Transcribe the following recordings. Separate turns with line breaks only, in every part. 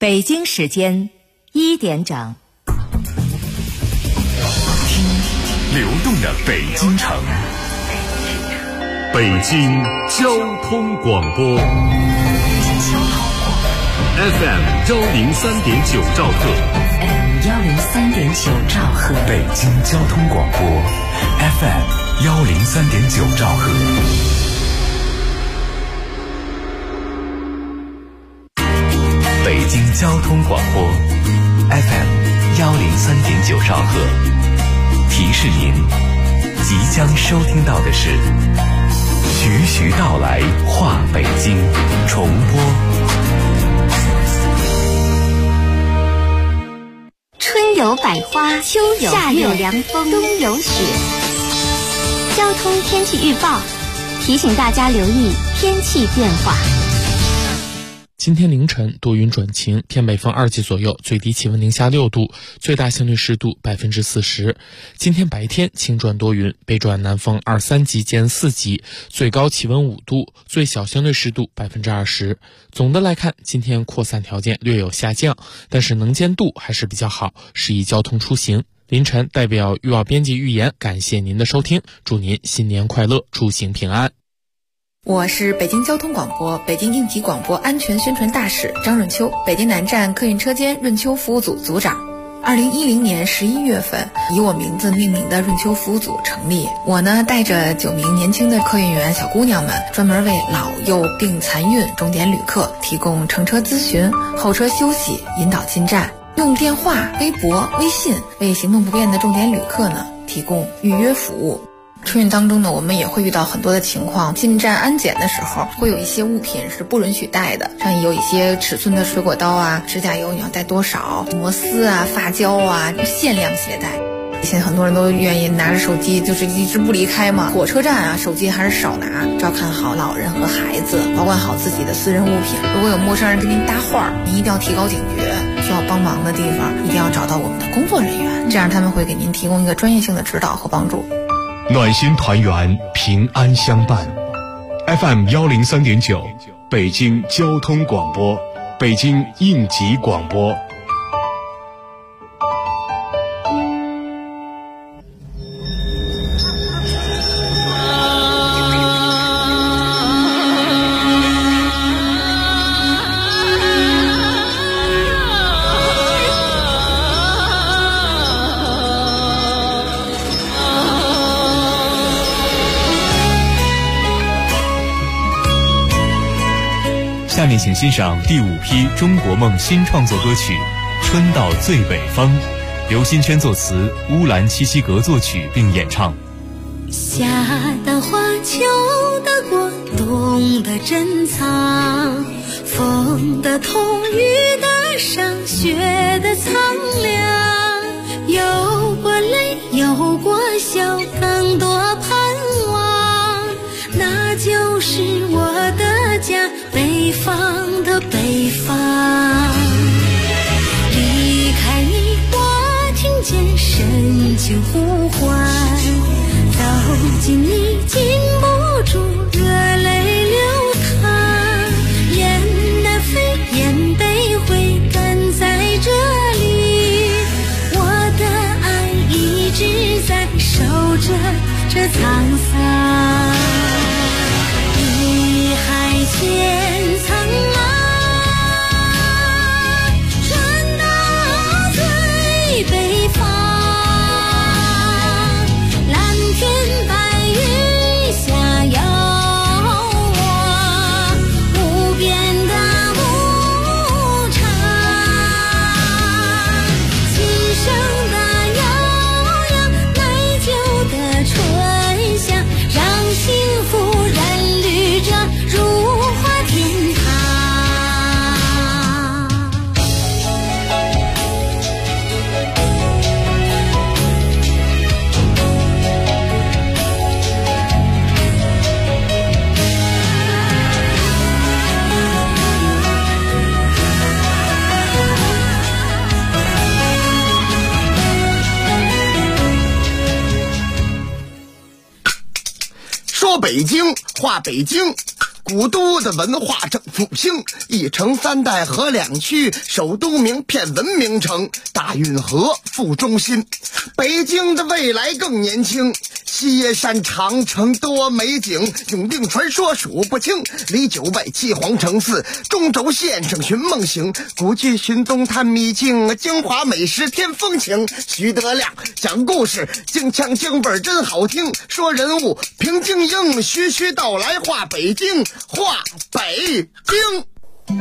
北京时间1点整，
听流动的北京城，北京交通广播 FM 103.9兆赫，
103.9兆赫，
北京交通广播 FM 103.9兆赫。北京交通广播 FM 103.9兆赫，提示您，即将收听到的是徐徐道来话北京重播。
春有百花，秋有夏有凉风，冬有雪。交通天气预报提醒大家留意天气变化。
今天凌晨多云转晴，偏北风2级左右，最低气温零下6度，最大相对湿度40%。今天白天晴转多云，北转南风2、3级兼4级，最高气温5度，最小相对湿度20%。总的来看，今天扩散条件略有下降，但是能见度还是比较好，适宜交通出行。凌晨代表预报编辑预言，感谢您的收听，祝您新年快乐，出行平安。
我是北京交通广播北京应急广播安全宣传大使张润秋，北京南站客运车间润秋服务组组长。2010年11月份，以我名字命名的润秋服务组成立。我呢，带着9名年轻的客运员小姑娘们，专门为老幼病残孕终点旅客提供乘车咨询、候车休息、引导进站，用电话、微博、微信为行动不便的重点旅客呢提供预约服务。春运当中呢，我们也会遇到很多的情况，进站安检的时候会有一些物品是不允许带的，像有一些尺寸的水果刀啊、指甲油你要带多少、摩丝啊、发胶啊，限量携带。现在很多人都愿意拿着手机就是一直不离开嘛，火车站啊手机还是少拿，照看好老人和孩子，保管好自己的私人物品。如果有陌生人跟您搭话，您一定要提高警觉，需要帮忙的地方一定要找到我们的工作人员，这样他们会给您提供一个专业性的指导和帮助。
暖心团圆，平安相伴。FM 103.9，北京交通广播，北京应急广播。
下面请欣赏第5批中国梦新创作歌曲《春到最北方》，刘新轩作词，乌兰七西格作曲并演唱。
夏的花，秋的果，冬的珍藏，风的痛，雨的伤，雪的苍凉，有过泪，有过笑，更多盼望，那就是我的家，北方的北方。离开你，我听见深情呼唤，走近你，禁不住热泪流淌，雁南飞，雁北回，赶在这里，我的爱一直在守着这沧桑。你海千苍茫，传到最北方，蓝天白云下有我，无边的牧场，琴声的悠扬，奶酒的醇香，让幸福染绿着如花天堂。
说北京话北京， 古都的文化正复兴，一城三代河两区，首都名片文明城，大运河副中心。北京的未来更年轻，西耶山长城多美景，永定传说数不清，离九外七皇城寺，中轴线上寻梦行，古迹寻踪探秘境，京华美食添风情。徐德亮讲故事，京腔京味真好听，说人物评京英，徐徐道来画北京，画北京。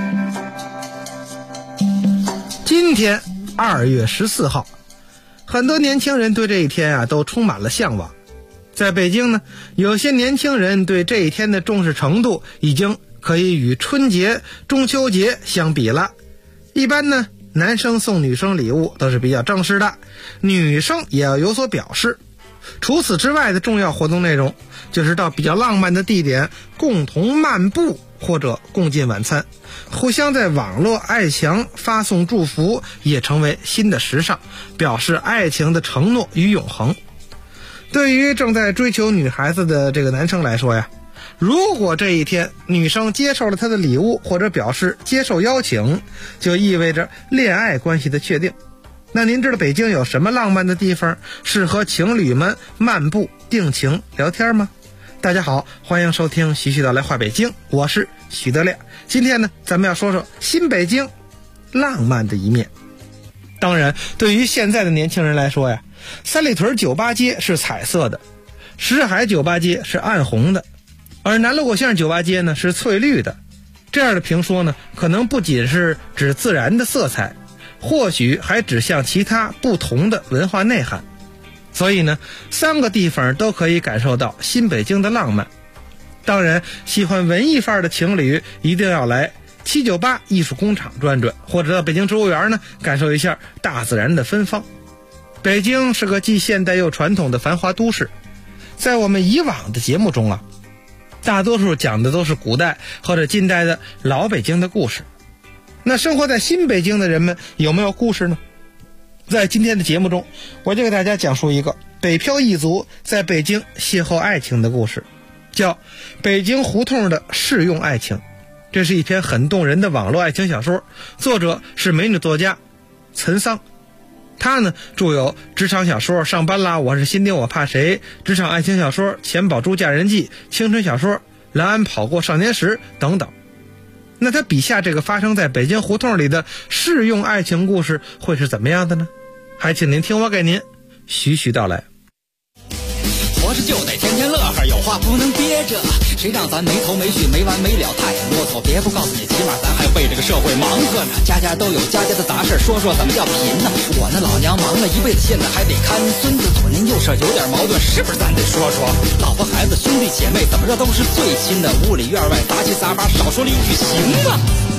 今天2月14号，很多年轻人对这一天啊都充满了向往。在北京呢，有些年轻人对这一天的重视程度已经可以与春节、中秋节相比了。一般呢，男生送女生礼物都是比较正式的，女生也要有所表示。除此之外的重要活动内容，就是到比较浪漫的地点共同漫步或者共进晚餐，互相在网络爱墙发送祝福，也成为新的时尚，表示爱情的承诺与永恒。对于正在追求女孩子的这个男生来说呀，如果这一天女生接受了他的礼物或者表示接受邀请，就意味着恋爱关系的确定。那您知道北京有什么浪漫的地方适合情侣们漫步定情聊天吗？大家好，欢迎收听徐徐道来画北京，我是许德亮。今天呢，咱们要说说新北京浪漫的一面。当然，对于现在的年轻人来说呀，三里屯酒吧街是彩色的，什海酒吧街是暗红的，而南锣鼓巷酒吧街呢是翠绿的。这样的评说呢，可能不仅是指自然的色彩，或许还指向其他不同的文化内涵。所以呢，3个地方都可以感受到新北京的浪漫。当然，喜欢文艺范儿的情侣一定要来798艺术工厂转转，或者到北京植物园呢感受一下大自然的芬芳。北京是个既现代又传统的繁华都市，在我们以往的节目中啊，大多数讲的都是古代或者近代的老北京的故事。那生活在新北京的人们有没有故事呢？在今天的节目中，我就给大家讲述一个北漂一族在北京邂逅爱情的故事，叫《北京胡同的试用爱情》。这是一篇很动人的网络爱情小说，作者是美女作家岑桑。他呢著有职场小说《上班啦，我是新丁我怕谁》，职场爱情小说《钱宝珠嫁人记》，青春小说《蓝安跑过少年时》等等。那他笔下这个发生在北京胡同里的试用爱情故事会是怎么样的呢？还请您听我给您徐徐道来。
活着就得天天乐呵，有话不能憋着，谁让咱没头没绪没完没了太啰嗦，别不告诉你，起码咱还为这个社会忙活呢。家家都有家家的杂事，说说怎么叫贫呢？我那老娘忙了一辈子，现在还得看孙子，左邻右舍有点矛盾，是不是咱得说说？老婆孩子兄弟姐妹怎么着都是最亲的，屋里院外杂七杂八，少说了一句行吗？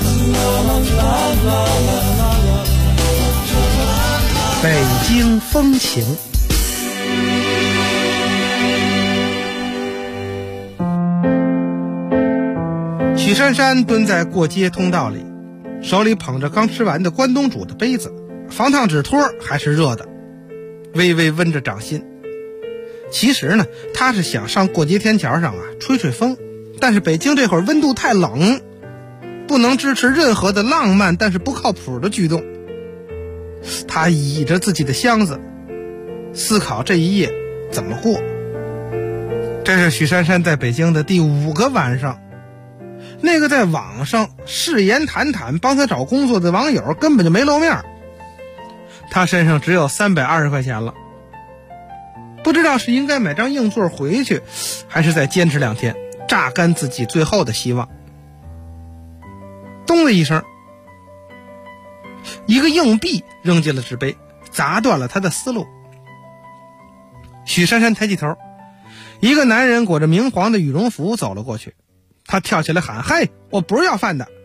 北京风情。许珊珊蹲在过街通道里，手里捧着刚吃完的关东煮的杯子，防烫纸托还是热的，微微温着掌心。其实呢，她是想上过街天桥上吹吹风，但是北京这会儿温度太冷，不能支持任何的浪漫但是不靠谱的举动。她倚着自己的箱子，思考这一夜怎么过。这是许珊珊在北京的第5个晚上。那个在网上誓言谈谈帮他找工作的网友根本就没露面，他身上只有320块钱了，不知道是应该买张硬座回去，还是再坚持2天，榨干自己最后的希望。咚的一声，一个硬币扔进了纸杯，砸断了他的思路。许珊珊抬起头，一个男人裹着明黄的羽绒服走了过去，他跳起来喊：嘿，我不是要饭的。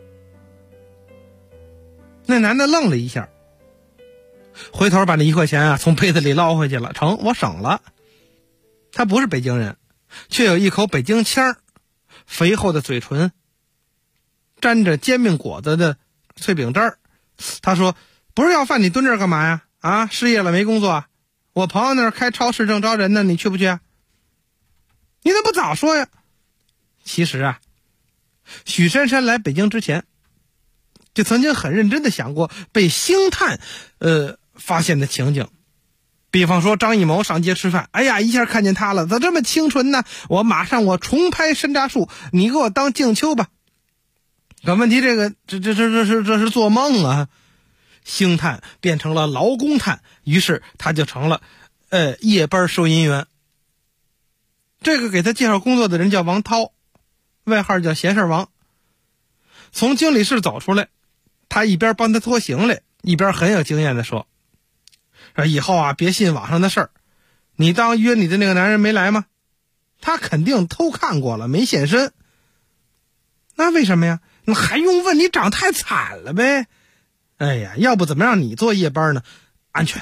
那男的愣了一下，回头把那1块钱从杯子里捞回去了，成，我省了。他不是北京人，却有一口北京腔，肥厚的嘴唇，沾着煎饼果子的脆饼汁儿。他说：不是要饭，你蹲这儿干嘛呀？失业了没工作？我朋友那儿开超市正招人呢，你去不去？你怎么不早说呀？其实许珊珊来北京之前，就曾经很认真的想过被星探发现的情景。比方说张艺谋上街吃饭，哎呀，一下看见他了，咋这么清纯呢？我马上重拍山楂树，你给我当静秋吧。可问题这是做梦啊！星探变成了劳工探，于是他就成了夜班收银员。这个给他介绍工作的人叫王涛，外号叫闲事王。从经理室走出来，他一边帮他拖行李，一边很有经验的说，以后啊别信网上的事儿，你当约你的那个男人没来吗？他肯定偷看过了，没现身。那为什么呀？那还用问，你长太惨了呗。哎呀，要不怎么让你做夜班呢？安全。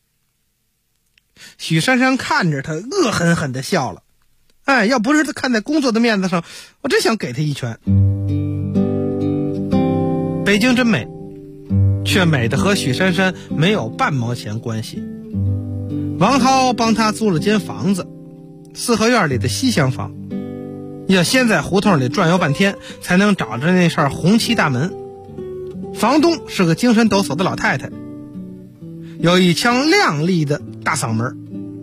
许珊珊看着他恶狠狠地笑了，哎，要不是他看在工作的面子上，我真想给他一拳。北京真美，却美的和许珊珊没有半毛钱关系。王涛帮他租了间房子，四合院里的西厢房，要先在胡同里转悠半天才能找着那扇红漆大门。房东是个精神抖擞的老太太，有一腔亮丽的大嗓门，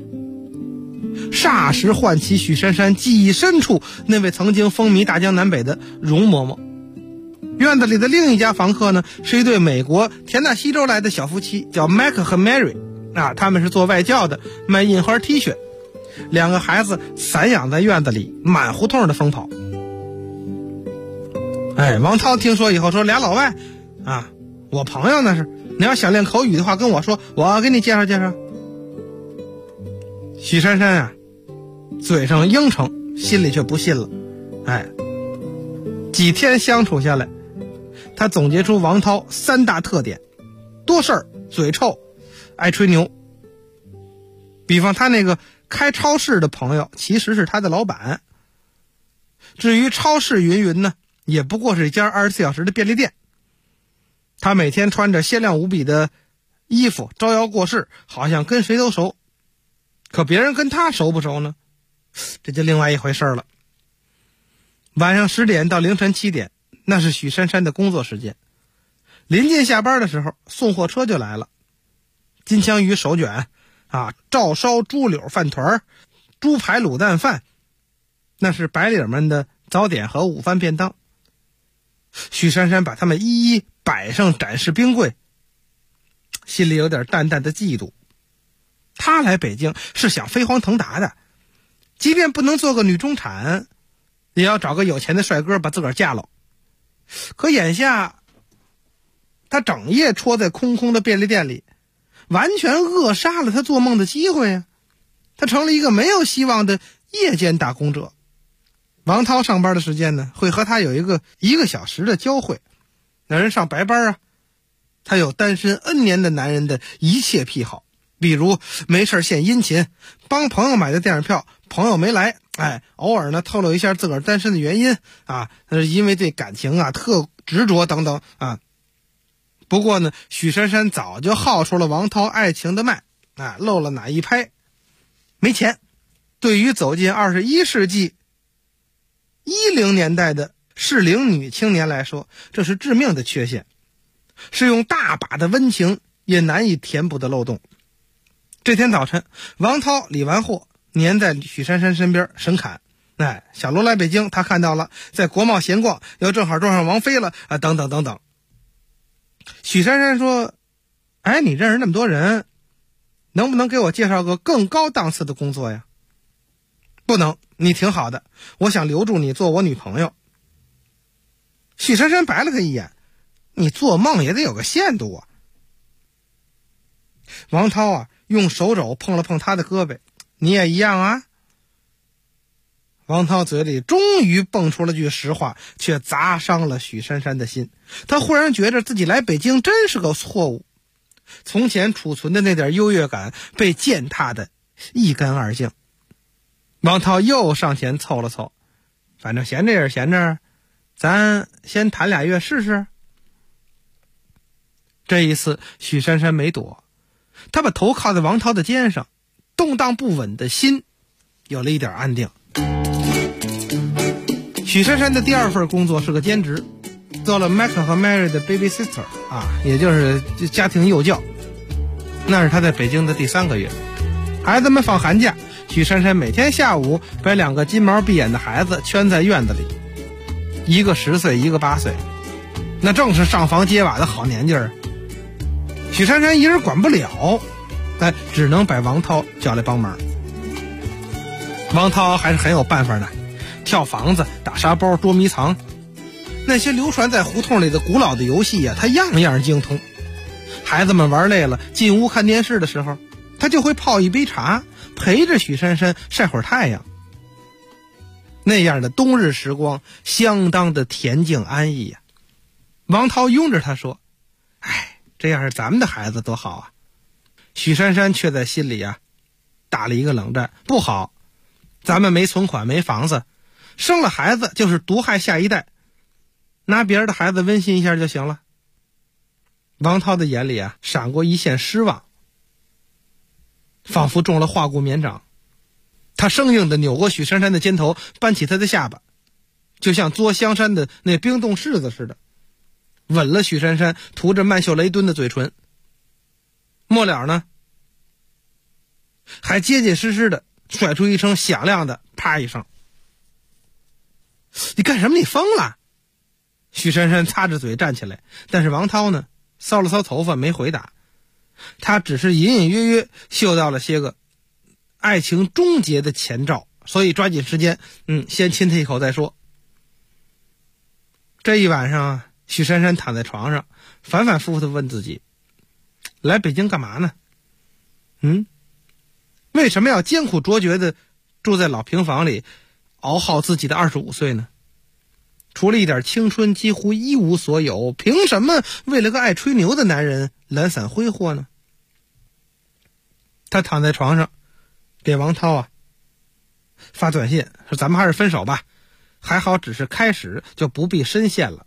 霎时唤起许珊珊记忆深处那位曾经风靡大江南北的容嬷嬷。院子里的另一家房客呢，是一对美国田纳西州来的小夫妻，叫麦克和 Mary 啊，他们是做外教的，卖印花 T 恤，两个孩子散养在院子里，满胡同的疯跑。哎，王涛听说以后说，俩老外啊，我朋友那是，你要想练口语的话跟我说，我给你介绍介绍。许珊珊啊，嘴上应承，心里却不信了。哎，几天相处下来，他总结出王涛3大特点：多事儿、嘴臭、爱吹牛。比方他那个开超市的朋友其实是他的老板。至于超市云呢，也不过是一家24小时的便利店。他每天穿着鲜亮无比的衣服招摇过市，好像跟谁都熟。可别人跟他熟不熟呢？这就另外一回事了。晚上10点到凌晨7点，那是许珊珊的工作时间。临近下班的时候，送货车就来了，金枪鱼手卷啊，照烧猪柳饭团、猪排卤蛋饭，那是白领们的早点和午饭便当。许珊珊把他们一一摆上展示冰柜，心里有点淡淡的嫉妒。她来北京是想飞黄腾达的，即便不能做个女中产，也要找个有钱的帅哥把自个儿嫁了。可眼下他整夜戳在空空的便利店里，完全扼杀了他做梦的机会啊！他成了一个没有希望的夜间打工者。王涛上班的时间呢，会和他有一个小时的交汇。那人上白班啊，他有单身 N 年的男人的一切癖好，比如没事献殷勤，帮朋友买的电影票，朋友没来，哎，偶尔呢透露一下自个儿单身的原因啊，那是因为对感情啊特执着等等啊。不过呢，许珊珊早就号出了王涛爱情的脉啊，露了哪一拍？没钱。对于走进21世纪10年代的适龄女青年来说，这是致命的缺陷，是用大把的温情也难以填补的漏洞。这天早晨，王涛理完货，黏在许珊珊身边神侃，哎，小罗来北京，他看到了，在国贸闲逛，又正好撞上王菲了啊，等等等等。许珊珊说，哎，你认识那么多人，能不能给我介绍个更高档次的工作呀？不能，你挺好的，我想留住你做我女朋友。许珊珊白了他一眼，你做梦也得有个限度啊。王涛啊，用手肘碰了碰他的胳膊，你也一样啊。王涛嘴里终于蹦出了句实话，却砸伤了许珊珊的心。他忽然觉得自己来北京真是个错误，从前储存的那点优越感被践踏得一干二净。王涛又上前凑了凑，反正闲着也是闲着，咱先谈2月试试。这一次许珊珊没躲，她把头靠在王涛的肩上，动荡不稳的心有了一点安定。 许珊珊的第二份工作是个兼职，做了 Mac 和 Mary 的 babysitter 也就是家庭幼教。那是她在北京的第3个月，孩子们放寒假，许珊珊每天下午把2个金毛碧眼的孩子圈在院子里，一个10岁，一个8岁，那正是上房揭瓦的好年纪儿。许珊珊一人管不了，但只能把王涛叫来帮忙。王涛还是很有办法的，跳房子、打沙包、捉迷藏，那些流传在胡同里的古老的游戏他样样精通。孩子们玩累了，进屋看电视的时候，他就会泡一杯茶，陪着许珊珊晒会儿太阳。那样的冬日时光相当的恬静安逸王涛拥着他说：“哎，这要是咱们的孩子多好啊！”许珊珊却在心里打了一个冷战，不好，咱们没存款，没房子，生了孩子就是毒害下一代，拿别人的孩子温馨一下就行了。王涛的眼里闪过一线失望，仿佛中了化骨绵掌。他生硬地扭过许珊珊的肩头，扳起她的下巴，就像嘬香山的那冰冻柿子似的，吻了许珊珊涂着曼秀雷敦的嘴唇。末了呢，还结结实实的甩出一声响亮的啪一声。你干什么？你疯了！许珊珊擦着嘴站起来，但是王涛呢，搔了搔头发没回答。他只是隐隐约约嗅到了些个爱情终结的前兆，所以抓紧时间先亲他一口再说。这一晚上许珊珊躺在床上，反反复复地问自己，来北京干嘛呢？为什么要艰苦卓绝地住在老平房里，熬耗自己的25岁呢？除了一点青春几乎一无所有，凭什么为了个爱吹牛的男人懒散挥霍呢？他躺在床上给王涛发短信说，咱们还是分手吧，还好只是开始，就不必深陷了。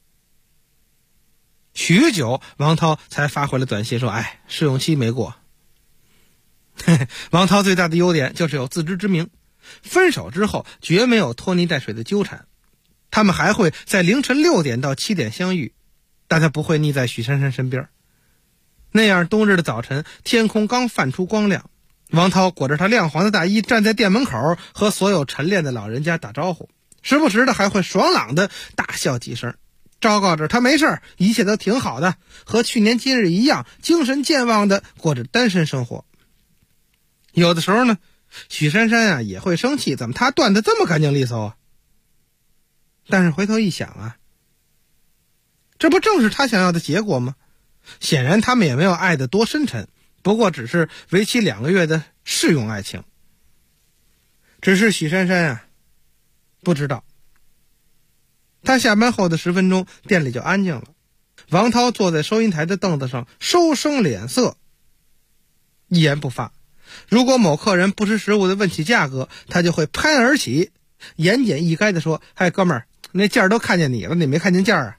许久王涛才发回了短信说，试用期没过。王涛最大的优点就是有自知之明，分手之后绝没有拖泥带水的纠缠，他们还会在凌晨6点到7点相遇，但他不会腻在许珊珊身边。那样冬日的早晨，天空刚泛出光亮，王涛裹着他亮黄的大衣站在店门口，和所有晨练的老人家打招呼，时不时的还会爽朗的大笑几声，昭告着他没事，一切都挺好的，和去年今日一样，精神健忘的过着单身生活。有的时候呢，许珊珊也会生气，怎么他断得这么干净利索但是回头一想这不正是他想要的结果吗？显然他们也没有爱得多深沉，不过只是为期2个月的试用爱情。只是许珊珊不知道，他下班后的10分钟，店里就安静了。王涛坐在收银台的凳子上，收生脸色，一言不发。如果某客人不识时务的问起价格，他就会拍案而起，言简意赅地说，哥们儿，那价都看见你了，你没看见价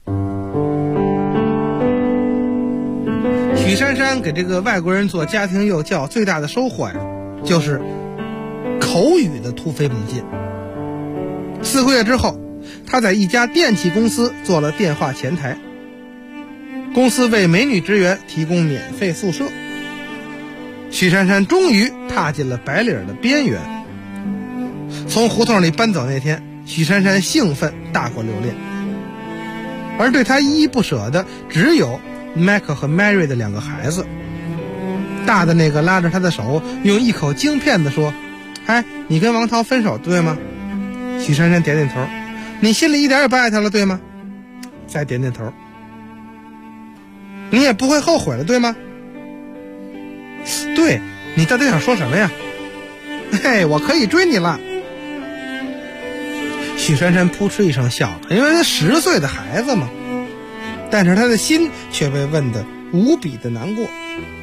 许珊珊给这个外国人做家庭幼教最大的收获就是口语的突飞猛进。4个月之后，他在一家电器公司做了电话前台，公司为美女职员提供免费宿舍。许珊珊终于踏进了白领的边缘。从胡同里搬走那天，许珊珊兴奋大过留恋，而对她依依不舍的只有 Mac 和 Mary 的2个孩子。大的那个拉着她的手，用一口京片子说，你跟王涛分手对吗？许珊珊点点头。你心里一点也不爱他了对吗？再点点头。你也不会后悔了对吗？对，你到底想说什么呀？我可以追你了。许珊珊扑哧一声笑了，因为他10岁的孩子嘛，但是他的心却被问得无比的难过。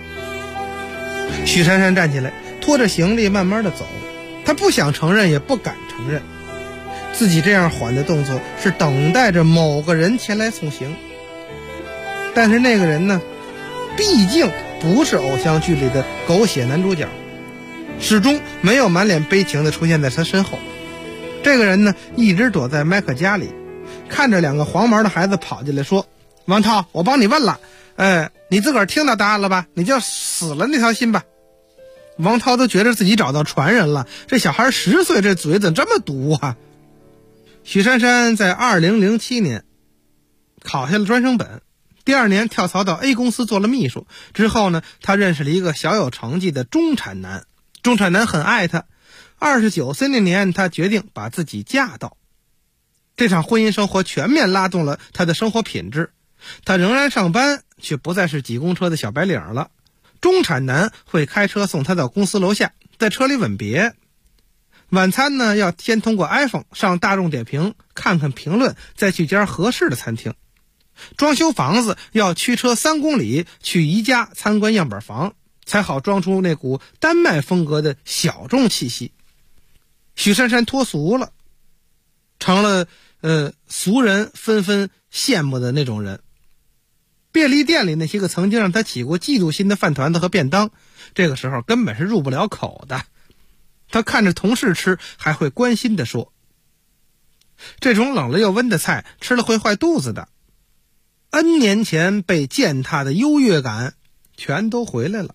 许珊珊站起来，拖着行李慢慢的走，他不想承认，也不敢承认，自己这样缓的动作是等待着某个人前来送行。但是那个人呢，毕竟不是偶像剧里的狗血男主角，始终没有满脸悲情的出现在他身后。 这个人呢，一直躲在麦克家里，看着2个黄毛的孩子跑进来说：“王涛，我帮你问了，你自个儿听到答案了吧？你就死了那条心吧。”王涛都觉得自己找到传人了，这小孩10岁，这嘴怎么这么毒啊？许珊珊在2007年考下了专升本，第2年跳槽到 A 公司做了秘书。之后呢，她认识了一个小有成绩的中产男，中产男很爱她。29岁那年，她决定把自己嫁到。这场婚姻生活全面拉动了她的生活品质，她仍然上班，却不再是挤公车的小白领了。中产男会开车送她到公司楼下，在车里吻别。晚餐呢，要先通过 iPhone 上大众点评看看评论，再去家合适的餐厅。装修房子要驱车3公里去宜家参观样板房，才好装出那股丹麦风格的小众气息。许珊珊脱俗了，成了俗人纷纷羡慕的那种人。便利店里那些个曾经让他起过嫉妒心的饭团子和便当，这个时候根本是入不了口的。他看着同事吃，还会关心地说：“这种冷了又温的菜，吃了会坏肚子的。”N 年前被践踏的优越感全都回来了。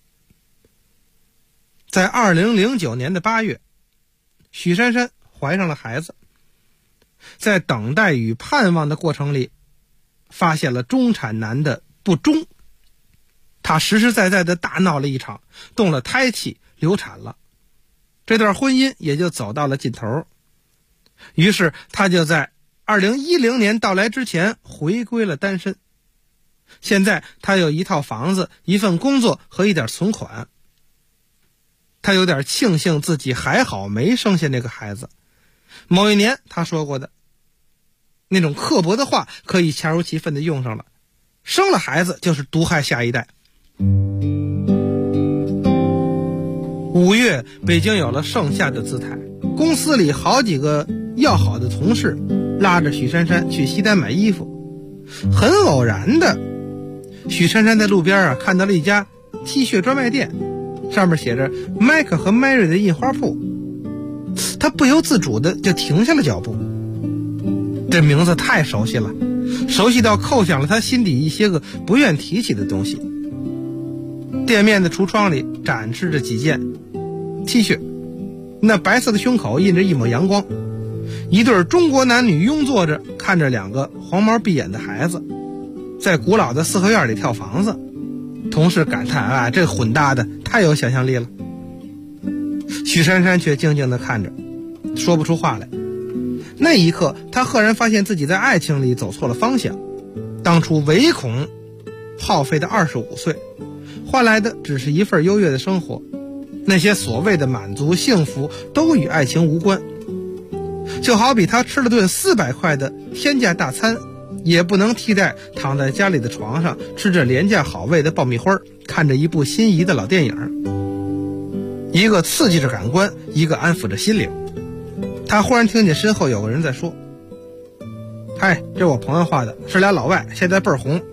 在2009年的8月，许珊珊怀上了孩子。在等待与盼望的过程里，发现了中产男的不忠。他实实在在的大闹了一场，动了胎气，流产了。这段婚姻也就走到了尽头。于是他就在2010年到来之前回归了单身。现在他有一套房子、一份工作和一点存款。他有点庆幸自己还好没生下那个孩子。某一年他说过的那种刻薄的话可以恰如其分的用上了，生了孩子就是毒害下一代。5月，北京有了盛夏的姿态，公司里好几个要好的同事拉着许珊珊去西单买衣服。很偶然的，许珊珊在路边看到了一家 T 恤专卖店，上面写着麦克和 Mary 的印花铺。她不由自主的就停下了脚步，这名字太熟悉了，熟悉到扣响了她心底一些个不愿提起的东西。店面的橱窗里展示着几件 T 恤，那白色的胸口印着一抹阳光，一对中国男女拥坐着，看着2个黄毛闭眼的孩子在古老的4合院里跳房子。同事感叹：“啊，这混搭的太有想象力了。”许珊珊却静静地看着，说不出话来。那一刻，她赫然发现自己在爱情里走错了方向。当初唯恐耗费的25岁，换来的只是一份优越的生活。那些所谓的满足幸福都与爱情无关。就好比他吃了顿400块的天价大餐，也不能替代躺在家里的床上吃着廉价好味的爆米花，看着一部心仪的老电影。一个刺激着感官，一个安抚着心灵。他忽然听见身后有个人在说：“嗨，这我朋友画的，是俩老外，现在倍儿红。”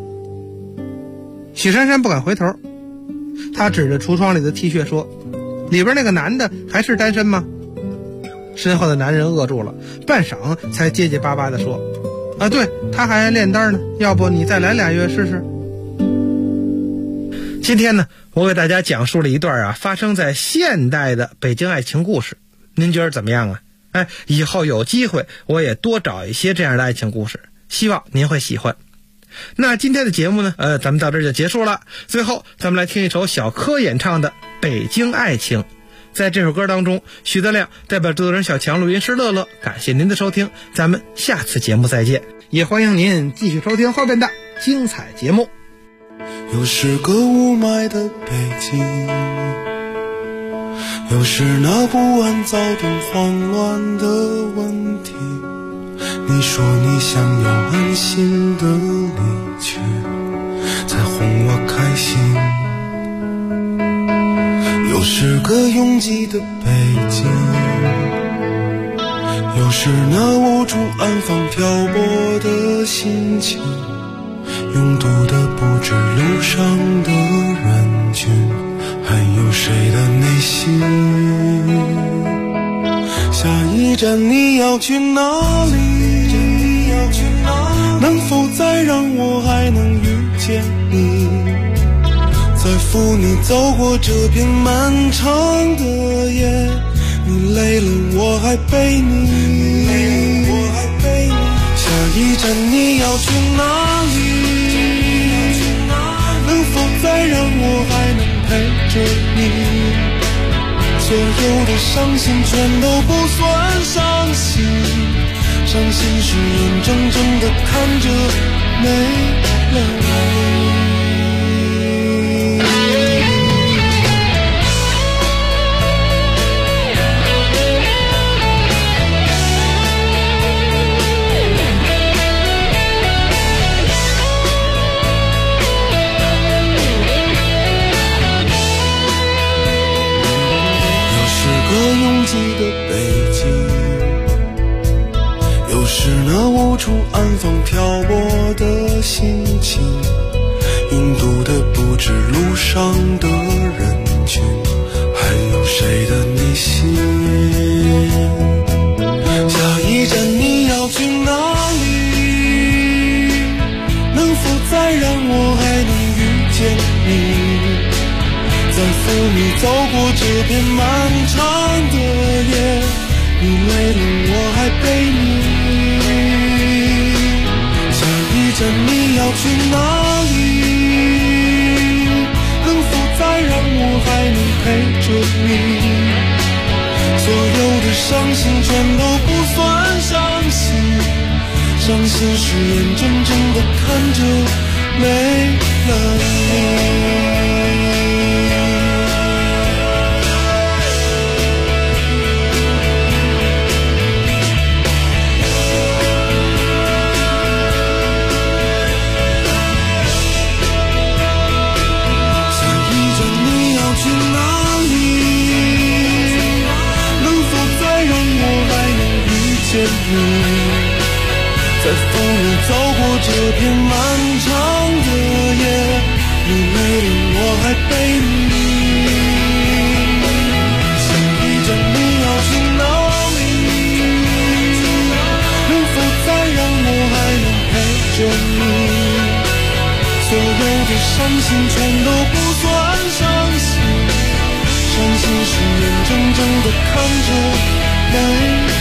许珊珊不敢回头，他指着橱窗里的 T 恤说：“里边那个男的还是单身吗？”身后的男人愕住了，半晌才结结巴巴地说：“啊，对，他还炼丹呢，要不你再来2月试试？”今天呢，我给大家讲述了一段发生在现代的北京爱情故事，您觉得怎么样啊？以后有机会我也多找一些这样的爱情故事，希望您会喜欢。那今天的节目呢，咱们到这儿就结束了。最后咱们来听一首小柯演唱的《北京爱情》。在这首歌当中，许德亮代表制作人小强、录音师乐乐，感谢您的收听，咱们下次节目再见，也欢迎您继续收听后边的精彩节目。
又是个雾霾的北京，又是那不安躁动慌乱的问题，你说你想要安心的离去，才哄我开心。又是个拥挤的北京，又是那无处安放漂泊的心情，拥堵的不止路上的人群，还有谁的内心下一站你要去哪里？能否再让我还能遇见你？再扶你走过这片漫长的夜，你累了我还陪你。下一站你要去哪里？能否再让我还能陪着你？所有的伤心全都不算伤心，伤心是眼睁睁地看着没了你。拥挤的北京，又是那无处安放漂泊的心情，拥堵的不止路上的人群，还有谁的内心？下一站你要去哪里？能否再让我还能遇见你？再扶你走过这片漫长的夜，你累了我还陪你。下一站你要去哪里？能否再让我还能陪着你？所有的伤心全都不算伤心，伤心是眼睁睁地看着没了你。再扶你走过这片漫长的夜，你累了我还陪你。下一站你要去哪里？能否再让我还能陪着你？所有的伤心全都不算伤心，伤心是眼睁睁地看着没